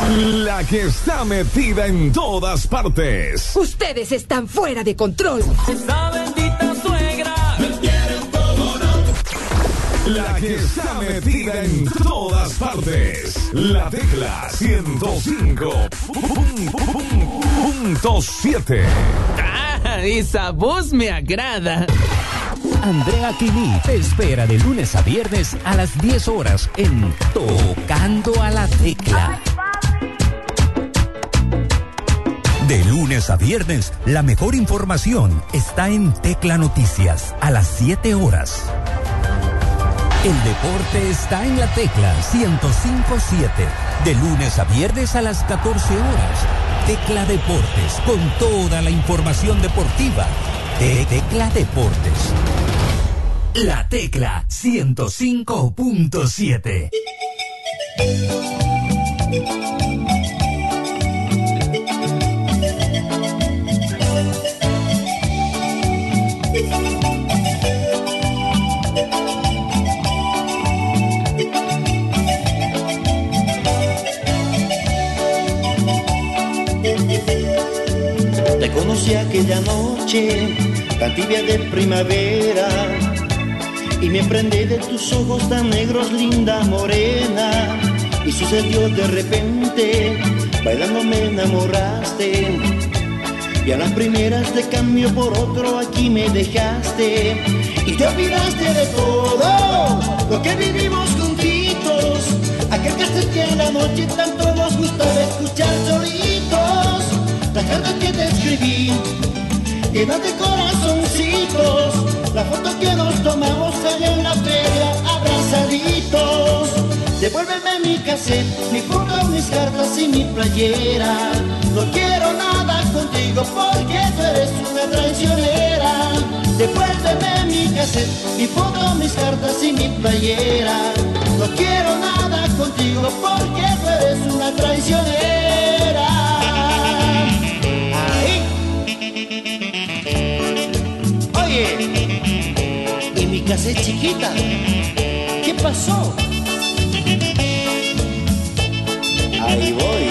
La que está metida en todas partes. Ustedes están fuera de control. Esa bendita suegra me tiene un cojonón. La que está metida en todas partes. La Tecla 105.7. Esa voz me agrada. Andrea Quini te espera de lunes a viernes a las 10 horas en Tocando a la Tecla. De lunes a viernes, la mejor información está en Tecla Noticias a las 7 horas. El deporte está en la Tecla 105.7. De lunes a viernes a las 14 horas. Tecla Deportes con toda la información deportiva. Tecla Deportes. La Tecla 105.7. Te conocí aquella noche, tan tibia de primavera, y me prendí de tus ojos tan negros, linda morena. Y sucedió de repente, bailando me enamoraste, y a las primeras te cambio por otro, aquí me dejaste. Y te olvidaste de todo lo que vivimos juntitos, aquel que en la noche tanto nos gustaba escuchar solitos. Las cartas que te escribí, llenas de corazoncitos, la foto que nos tomamos allá en la feria, abrazaditos. Devuélveme mi cassette, mi foto, mis cartas y mi playera. No quiero nada contigo porque tú eres una traicionera. Devuélveme mi cassette, mi foto, mis cartas y mi playera. No quiero nada contigo porque tú eres una traicionera. Y mi cassette chiquita, ¿qué pasó? Ahí voy.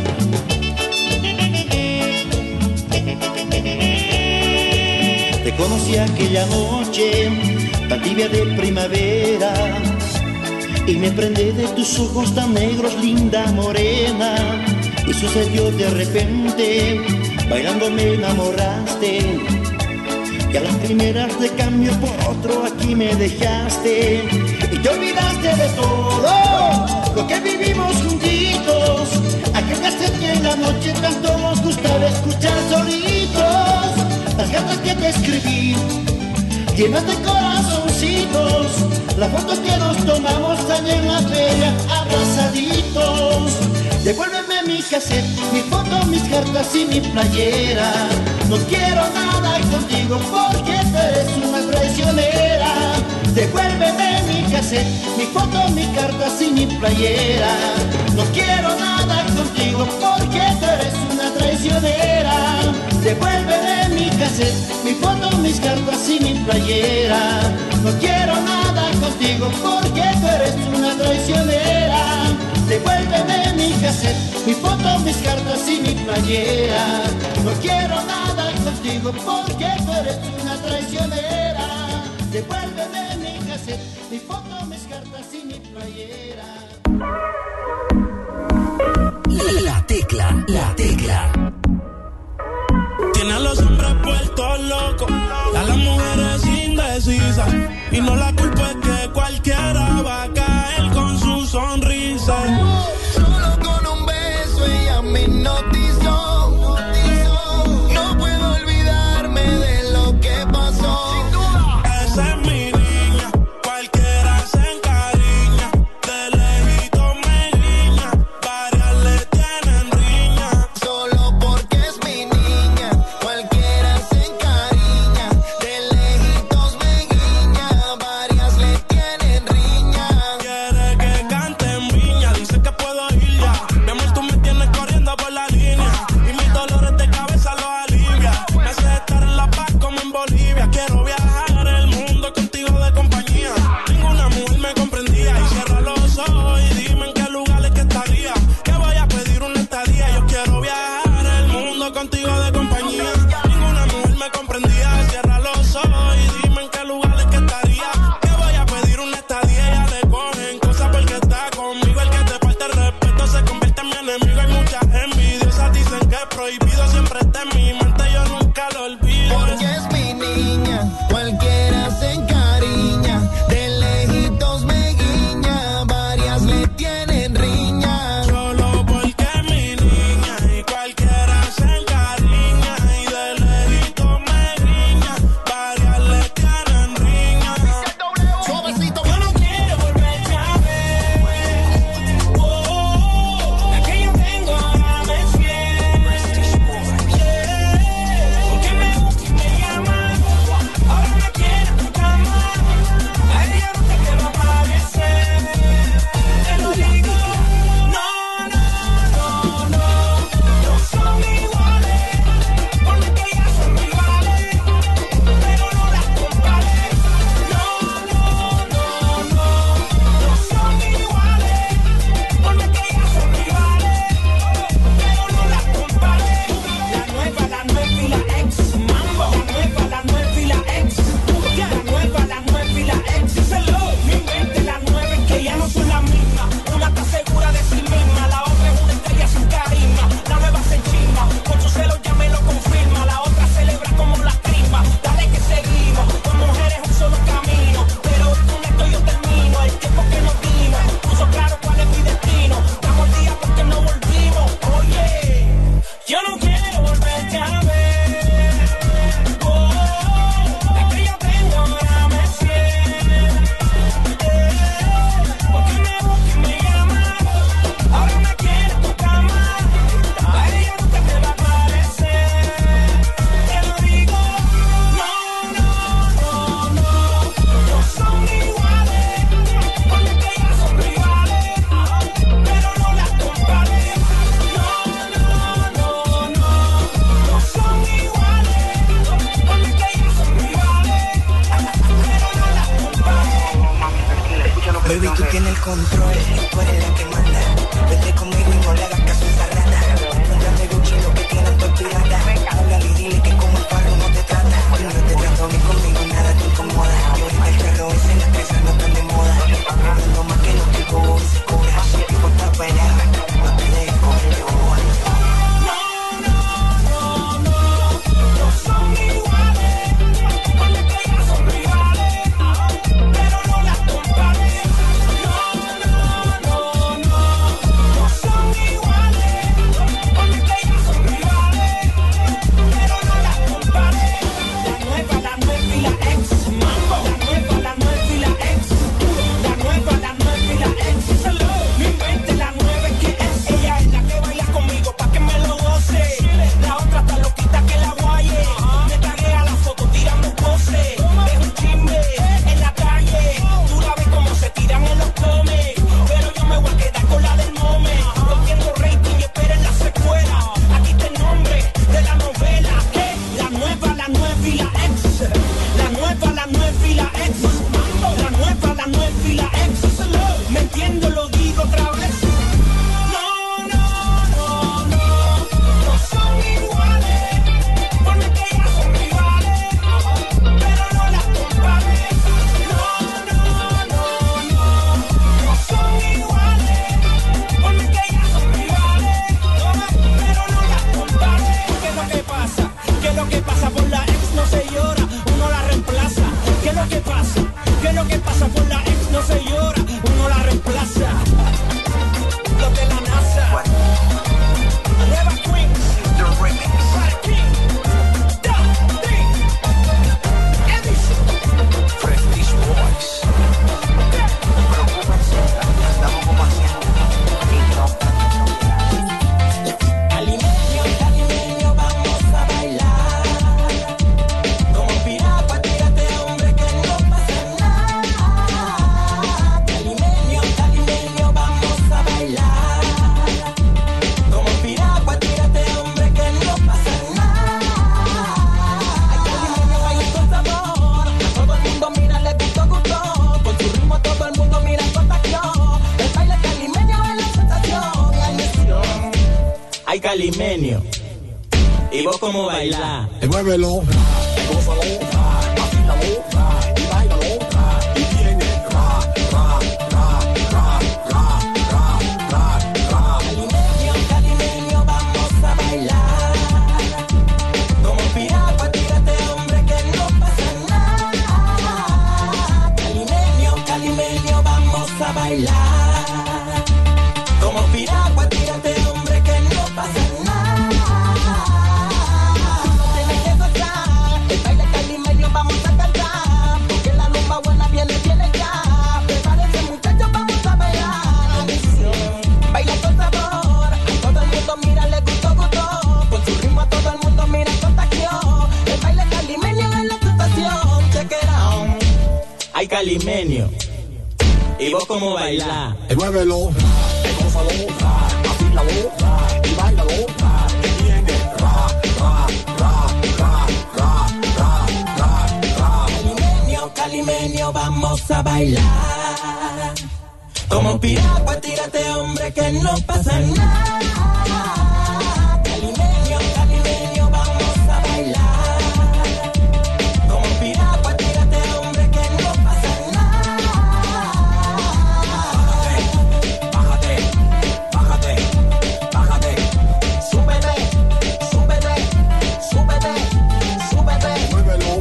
Te conocí aquella noche, tan tibia de primavera, y me prendí de tus ojos tan negros, linda morena. Y sucedió de repente, bailando me enamoraste, y a las primeras de cambio por otro, aquí me dejaste. Y te olvidaste de todo lo que vivimos juntitos, aquel que en la noche tanto nos gustaba escuchar solitos. Las cartas que te escribí, llenas de corazoncitos, la foto que nos tomamos allá en la feria, abrazaditos. Devuélveme mi cassette, mi foto, mis cartas y mi playera. No quiero nada contigo porque tú eres una traicionera. Devuélveme mi cassette, mi foto, mis cartas y mi playera. No quiero nada contigo porque tú eres una traicionera. Devuélveme mi cassette, mi foto, mis cartas y mi playera. No quiero nada contigo porque tú eres una traicionera. Devuélveme mi cassette, mi foto, mis cartas y mi playera. No quiero nada contigo porque tú eres una traicionera. Devuélveme mi cassette, mi foto, mis cartas y mi playera. La Tecla, la Tecla. Tiene a los hombres puestos locos, a las mujeres indecisas, y no la culpa es que cualquiera va a caer con su sonrisa. Solo con un beso ella me hipnotizó. No puedo olvidarme de lo que pasó. Esa es mi niña, cualquiera se encariña. De Ay, Calimenio. ¿Y vos cómo bailás? Muévelo. Calimenio, vamos a bailar. Como piragua, tírate, hombre, que no pasa nada. Calimenio, vamos a bailar. Como piragua, tírate, hombre, que no pasa nada. No tienes que gozar, el baile calimenio vamos a cantar, porque la rumba buena viene ya. Prepárense, muchachos, vamos a bailar. Baila con sabor, a todo el mundo mira, le gustó. Con su ritmo a todo el mundo mira, contagió. El baile calimenio es la sensación, check it out. Ay, Calimenio. ¿Y vos cómo bailás? Muévelo. Calimenio, vamos a bailar. Como piragua, tírate, hombre, que no pasa nada. Calimenio, vamos a bailar. Como piragua, tírate, hombre, que no pasa nada. Bájate. Súbete. Muévelo.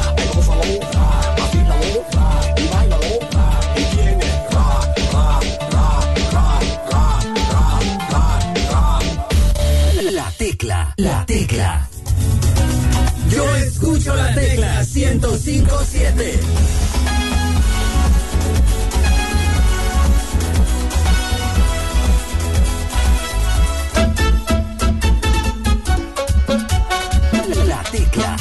La tecla. Yo escucho la tecla 105.7. La tecla.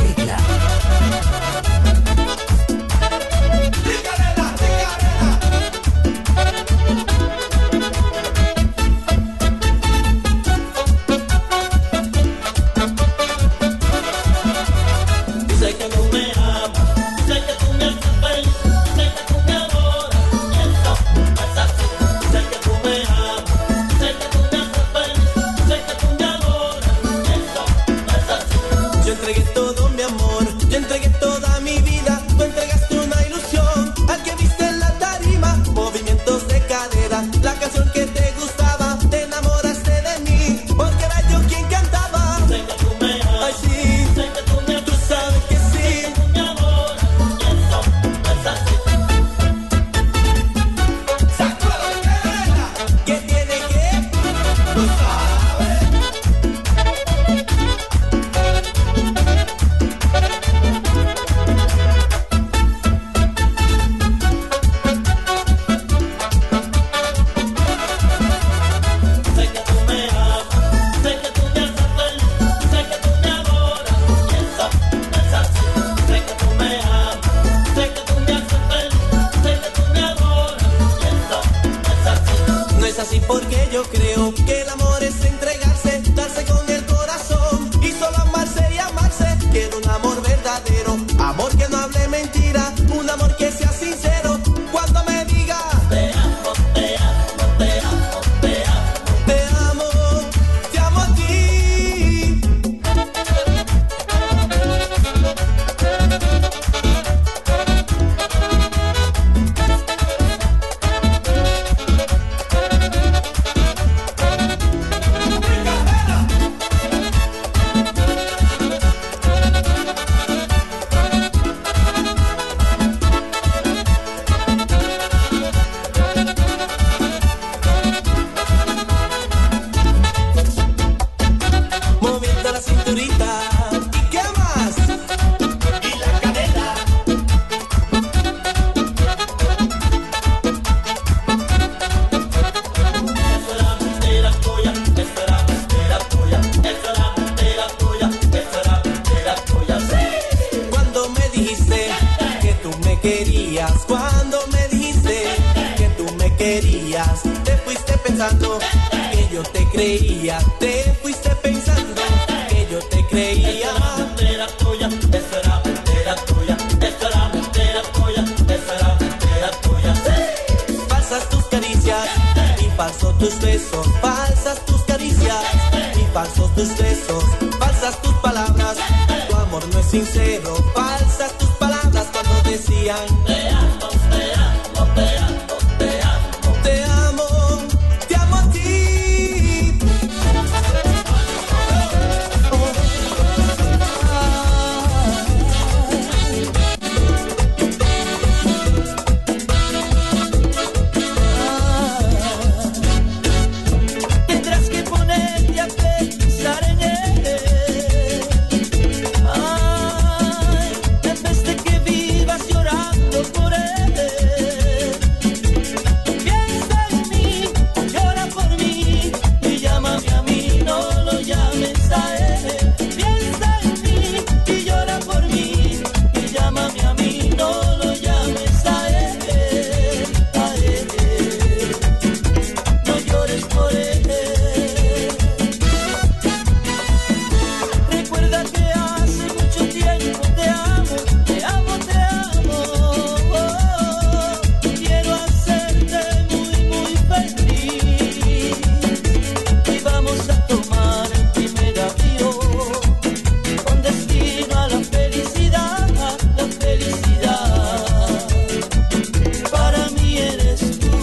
Sé que no me amas, sé que tú me haces feliz, sé que tú me adoras, y eso es así. Sé que tú me amas, sé que tú me haces feliz, sé que tú me adoras, y eso es así. Yo entregué todo mi amor, yo entregué toda mi vida, tú entregaste una ilusión al que viste en la tarima, movimientos de cadera, la canción que te gustaba, te enamoraste de mí, porque era yo quien cantaba. Sé que tú me amas, ay sí, sé que tú me amas, tú sabes que sí, tú me adoras, y eso es así. ¡Sacudo de cadera! ¿Qué tiene que? Tú sabes. Sé que tú me amas, sé que tú me haces feliz, sé que tú me adoras, y eso es así. Sé que tú me amas, sé que tú me haces feliz, sé que tú me adoras, y eso es así. No es así porque yo creo que el amor es entregarse, darse con el corazón y solo amarse y amarse. Quiero un amor verdadero, amor que no hable mentira, un amor que sea sincero. Cuando me digas te amo, te amo, te amo, te amo, te amo, te amo a ti. Moviendo la cinturita. ¿Y qué más? Y la cadera. Eso era mentira tuya, eso era mentira tuya, eso era mentira tuya, eso era mentira tuya. Sí. Cuando me dijiste que tú me querías, cuando me dijiste que tú me querías, te fuiste pensando que yo te creía, te fuiste pensando que yo te creía. Mentira tuya, eso era mentira tuya, eso era mentira tuya, eso era mentira tuya. Sí. Falsas tus caricias y falsos tus besos, falsas tus caricias falsos tus besos, falsas tus palabras. Tu amor no es sincero, falsas tus palabras cuando decían te amo, te amo, te amo, te amo, te amo, te amo a ti. Tendrás que ponerte a pensar en él. Ay, en vez de que vivas llorando por él. Piensa en mí, llora por mí y llámame a mí, no lo llames a él. Piensa en mí y llora por mí y llámame a mí, no lo llames a él, a él. No llores por él. Recuerda que hace mucho tiempo te amo, te amo, te amo. Quiero hacerte muy, muy feliz. Y vamos a tomar el primer avión con destino a la felicidad, la felicidad. Para mí eres tú.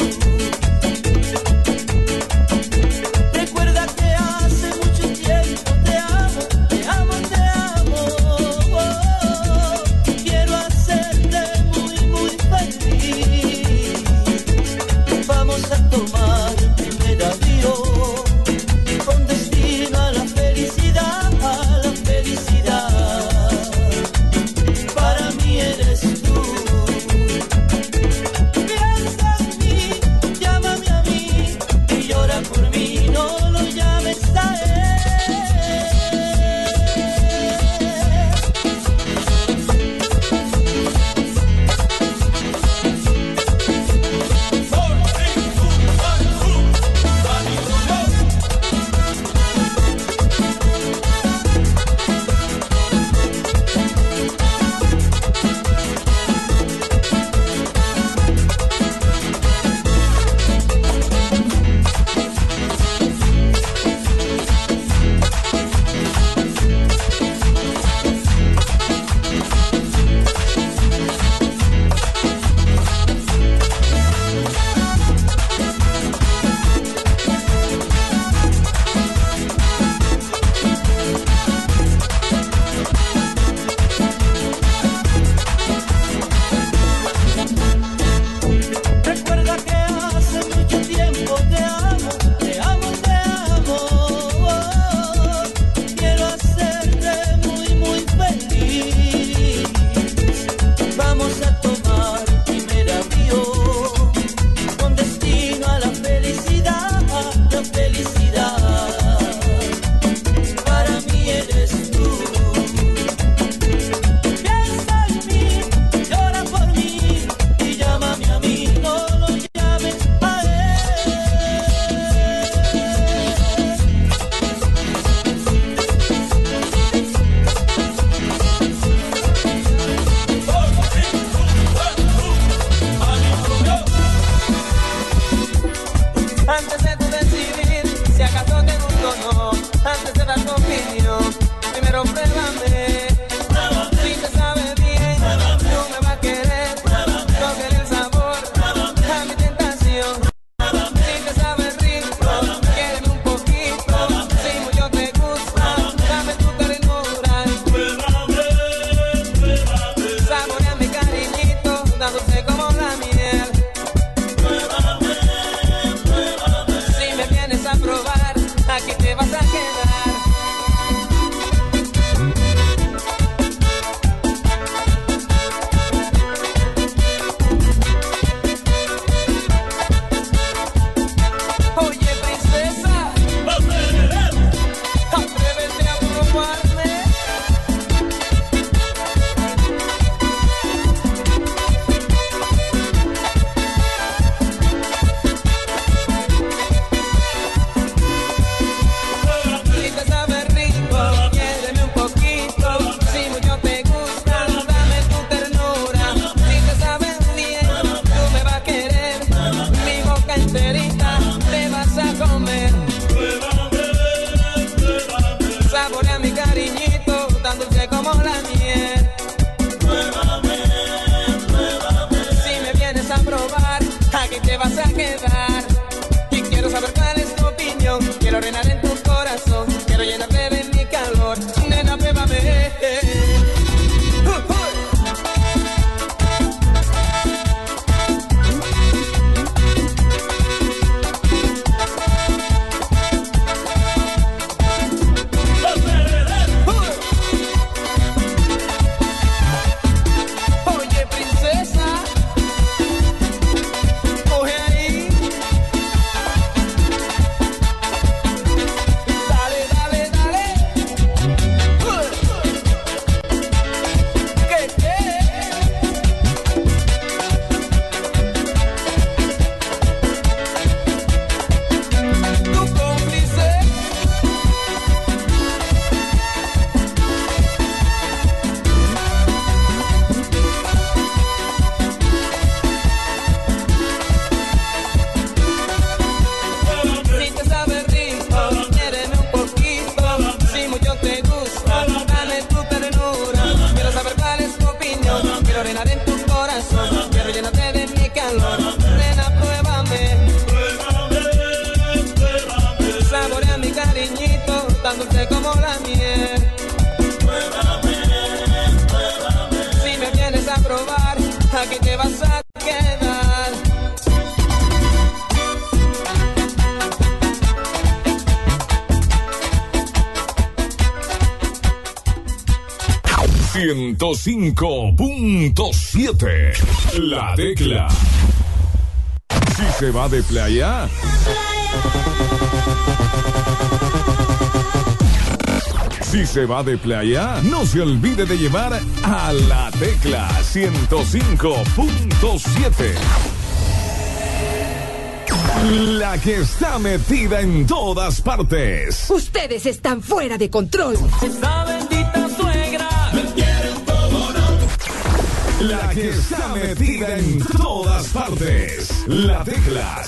Recuerda que hace mucho tiempo te amo, te amo, te amo. Quiero hacerte muy, muy feliz. Vamos a tomar el primer avión con destino a la felicidad, la felicidad. Para mí eres tú. Piensa en mí, llámame a mí y llora por mí, no lo llames a él. Recuerda que hace mucho tiempo te amo, te amo, te amo. Quiero hacerte muy, muy feliz. Vamos a tomar el primer avión con destino a la felicidad, la felicidad. Para mí eres tú. Piensa en mí, llora por mí y llámame a mí, no lo llames a él. Antes de tu decidir si acaso 105.7. La Tecla. Si se va de playa. Si se va de playa, no se olvide de llevar a La Tecla 105.7. La que está metida en todas partes. Ustedes están fuera de control. Esa bendita suegra me quiere un poco, ¿no? La que está metida en todas partes. La Tecla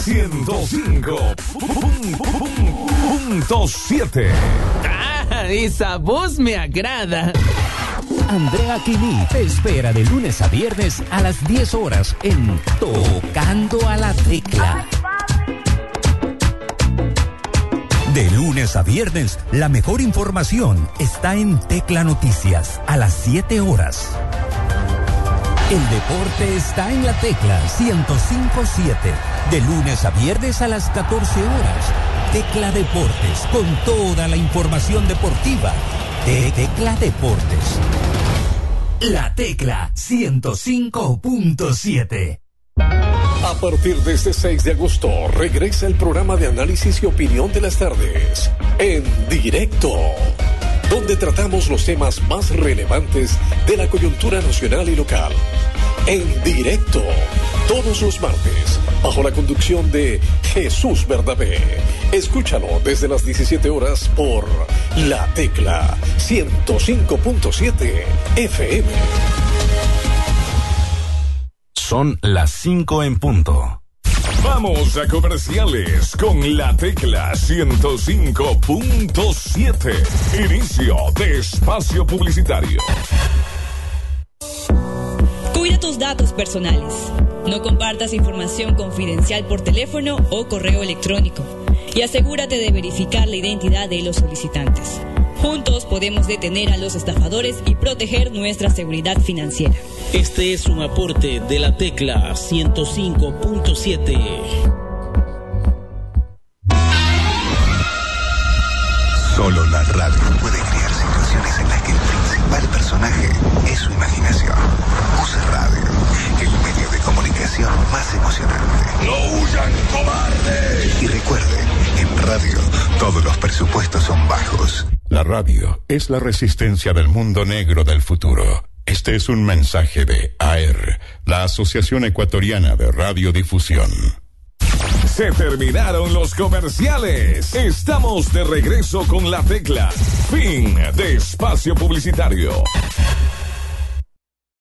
105.7. Esa voz me agrada. Andrea Quini te espera de lunes a viernes a las 10 horas en Tocando a la Tecla. De lunes a viernes, la mejor información está en Tecla Noticias a las 7 horas. El deporte está en la Tecla 105.7. De lunes a viernes a las 14 horas. Tecla Deportes con toda la información deportiva. Tecla Deportes. La Tecla 105.7. A partir de este 6 de agosto regresa el programa de análisis y opinión de las tardes, En Directo, donde tratamos los temas más relevantes de la coyuntura nacional y local. En Directo, todos los martes, bajo la conducción de Jesús Bernabé. Escúchalo desde las 17 horas por La Tecla 105.7 FM. Son las 5 en punto. Vamos a comerciales con La Tecla 105.7. Inicio de espacio publicitario. Cuida tus datos personales. No compartas información confidencial por teléfono o correo electrónico. Y asegúrate de verificar la identidad de los solicitantes. Juntos podemos detener a los estafadores y proteger nuestra seguridad financiera. Este es un aporte de La Tecla 105.7. Solo la radio puede crear situaciones en las que el principal personaje es su imaginación. Use radio, el medio de comunicación más emocionante. ¡No huyan, cobardes! Y recuerde, en radio todos los presupuestos son bajos. La radio es la resistencia del mundo negro del futuro. Este es un mensaje de AER, la Asociación Ecuatoriana de Radiodifusión. Se terminaron los comerciales. Estamos de regreso con La Tecla. Fin de espacio publicitario.